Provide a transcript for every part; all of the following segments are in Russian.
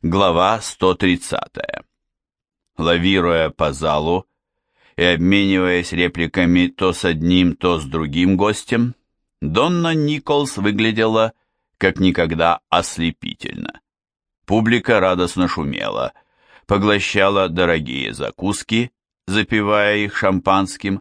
Глава 130. Лавируя по залу и обмениваясь репликами то с одним, то с другим гостем, Донна Николс выглядела как никогда ослепительно. Публика радостно шумела, поглощала дорогие закуски, запивая их шампанским,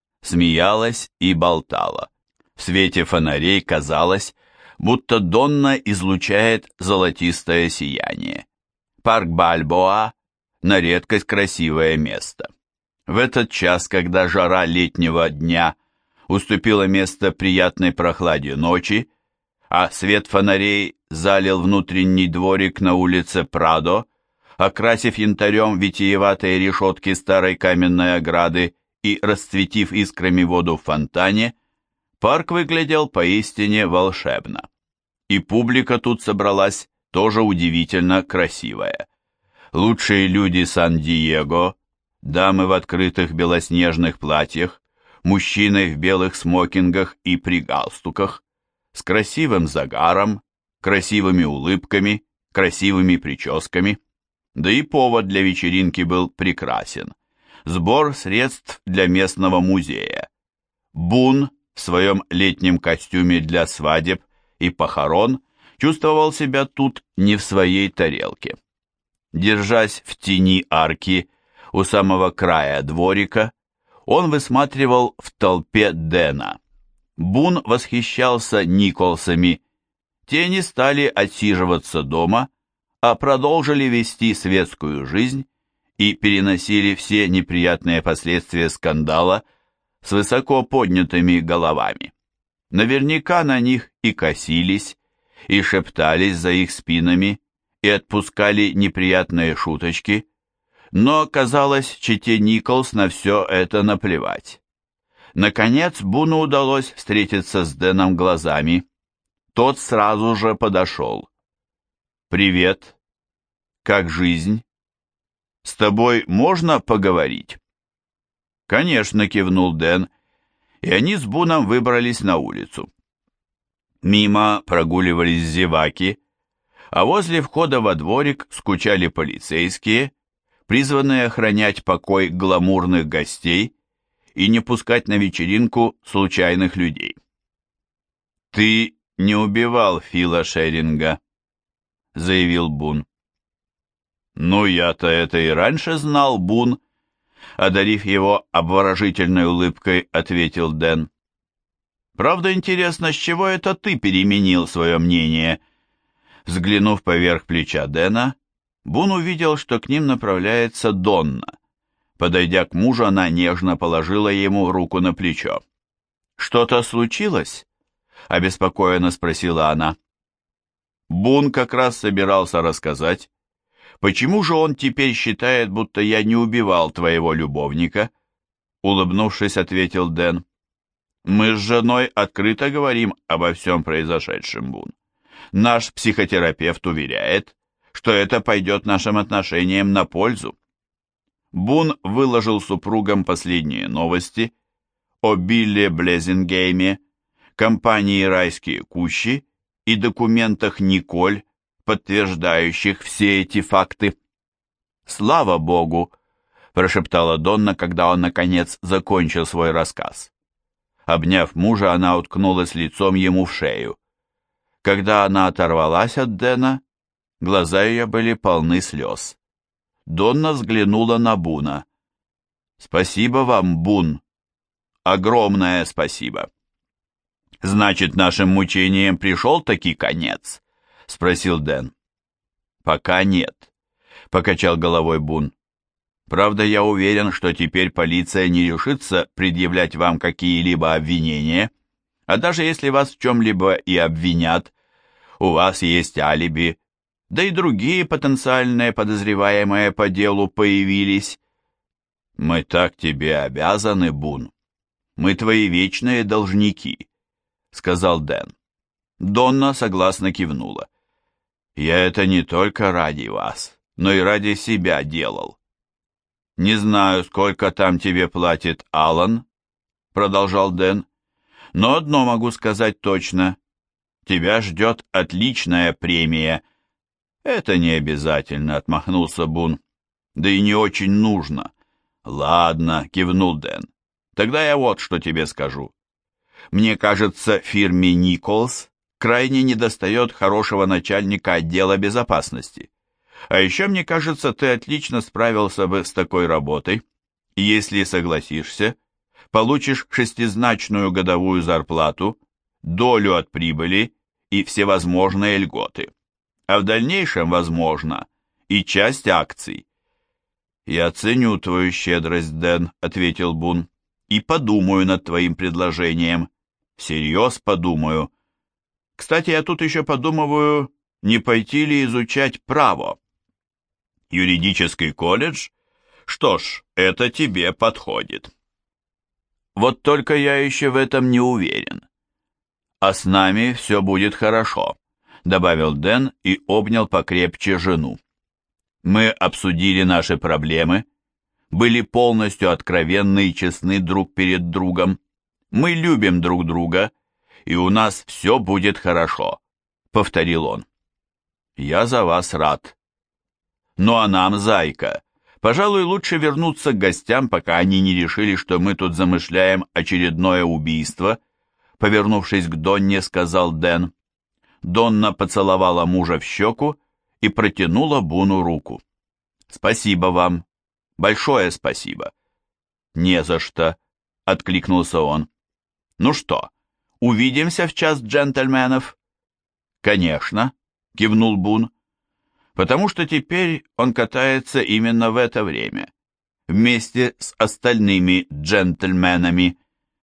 смеялась и болтала. В свете фонарей казалось, будто Донна излучает золотистое сияние. Парк Бальбоа – на редкость красивое место. В этот час, когда жара летнего дня уступила место приятной прохладе ночи, а свет фонарей залил внутренний дворик на улице Прадо, окрасив янтарем витиеватые решетки старой каменной ограды и расцветив искрами воду в фонтане, парк выглядел поистине волшебно. И публика тут собралась тоже удивительно красивая. Лучшие люди Сан-Диего, дамы в открытых белоснежных платьях, мужчины в белых смокингах и при галстуках, с красивым загаром, красивыми улыбками, красивыми прическами. Да и повод для вечеринки был прекрасен. Сбор средств для местного музея. Бун в своем летнем костюме для свадеб и похорон чувствовал себя тут не в своей тарелке. Держась в тени арки у самого края дворика, он высматривал в толпе Дэна. Бун восхищался Николсами. Те не стали отсиживаться дома, а продолжили вести светскую жизнь и переносили все неприятные последствия скандала с высоко поднятыми головами. Наверняка на них и косились, и шептались за их спинами, и отпускали неприятные шуточки, но, казалось, чете Николс на все это наплевать. Наконец Буну удалось встретиться с Дэном глазами. Тот сразу же подошел. «Привет. Как жизнь? С тобой можно поговорить?» «Конечно», — кивнул Дэн, и они с Буном выбрались на улицу. Мимо прогуливались зеваки, а возле входа во дворик скучали полицейские, призванные охранять покой гламурных гостей и не пускать на вечеринку случайных людей. «Ты не убивал Фила Шеринга», — заявил Бун. «Ну, я-то это и раньше знал, Бун», — одарив его обворожительной улыбкой, ответил Дэн. «Правда, интересно, с чего это ты переменил свое мнение?» Взглянув поверх плеча Дэна, Бун увидел, что к ним направляется Донна. Подойдя к мужу, она нежно положила ему руку на плечо. «Что-то случилось?» — обеспокоенно спросила она. Бун как раз собирался рассказать, почему же он теперь считает, будто я не убивал твоего любовника, улыбнувшись, ответил Дэн. «Мы с женой открыто говорим обо всем произошедшем, Бун. Наш психотерапевт уверяет, что это пойдет нашим отношениям на пользу». Бун выложил супругам последние новости о Билле Блезингейме, компании «Райские кущи» и документах Николь, подтверждающих все эти факты. «Слава Богу!» – прошептала Донна, когда он, наконец, закончил свой рассказ. Обняв мужа, она уткнулась лицом ему в шею. Когда она оторвалась от Дэна, глаза ее были полны слез. Донна взглянула на Буна. «Спасибо вам, Бун. Огромное спасибо». «Значит, нашим мучениям пришел-таки конец?» — спросил Дэн. «Пока нет», — покачал головой Бун. «Правда, я уверен, что теперь полиция не решится предъявлять вам какие-либо обвинения, а даже если вас в чем-либо и обвинят, у вас есть алиби, да и другие потенциальные подозреваемые по делу появились. Мы так тебе обязаны, Бун. Мы твои вечные должники», — сказал Дэн. Донна согласно кивнула. «Я это не только ради вас, но и ради себя делал». «Не знаю, сколько там тебе платит Алан», — продолжал Дэн, «но одно могу сказать точно. Тебя ждет отличная премия». «Это не обязательно», — отмахнулся Бун. «Да и не очень нужно». «Ладно», — кивнул Дэн. «Тогда я вот что тебе скажу. Мне кажется, фирме Николс крайне недостает хорошего начальника отдела безопасности. А еще, мне кажется, ты отлично справился бы с такой работой. Если согласишься, получишь шестизначную годовую зарплату, долю от прибыли и всевозможные льготы. А в дальнейшем, возможно, и часть акций». «Я ценю твою щедрость, Дэн», — ответил Бун, — «и подумаю над твоим предложением. Всерьез подумаю. Кстати, я тут еще подумываю, не пойти ли изучать право». «Юридический колледж? Что ж, это тебе подходит». «Вот только я еще в этом не уверен». «А с нами все будет хорошо», — добавил Дэн и обнял покрепче жену. «Мы обсудили наши проблемы, были полностью откровенны и честны друг перед другом. Мы любим друг друга, и у нас все будет хорошо», — повторил он. «Я за вас рад. Ну а нам, зайка, пожалуй, лучше вернуться к гостям, пока они не решили, что мы тут замышляем очередное убийство», — повернувшись к Донне, сказал Дэн. Донна поцеловала мужа в щеку и протянула Буну руку. «Спасибо вам. Большое спасибо». «Не за что», — откликнулся он. «Ну что, увидимся в час джентльменов?» «Конечно», — кивнул Бун, «потому что теперь он катается именно в это время, вместе с остальными джентльменами».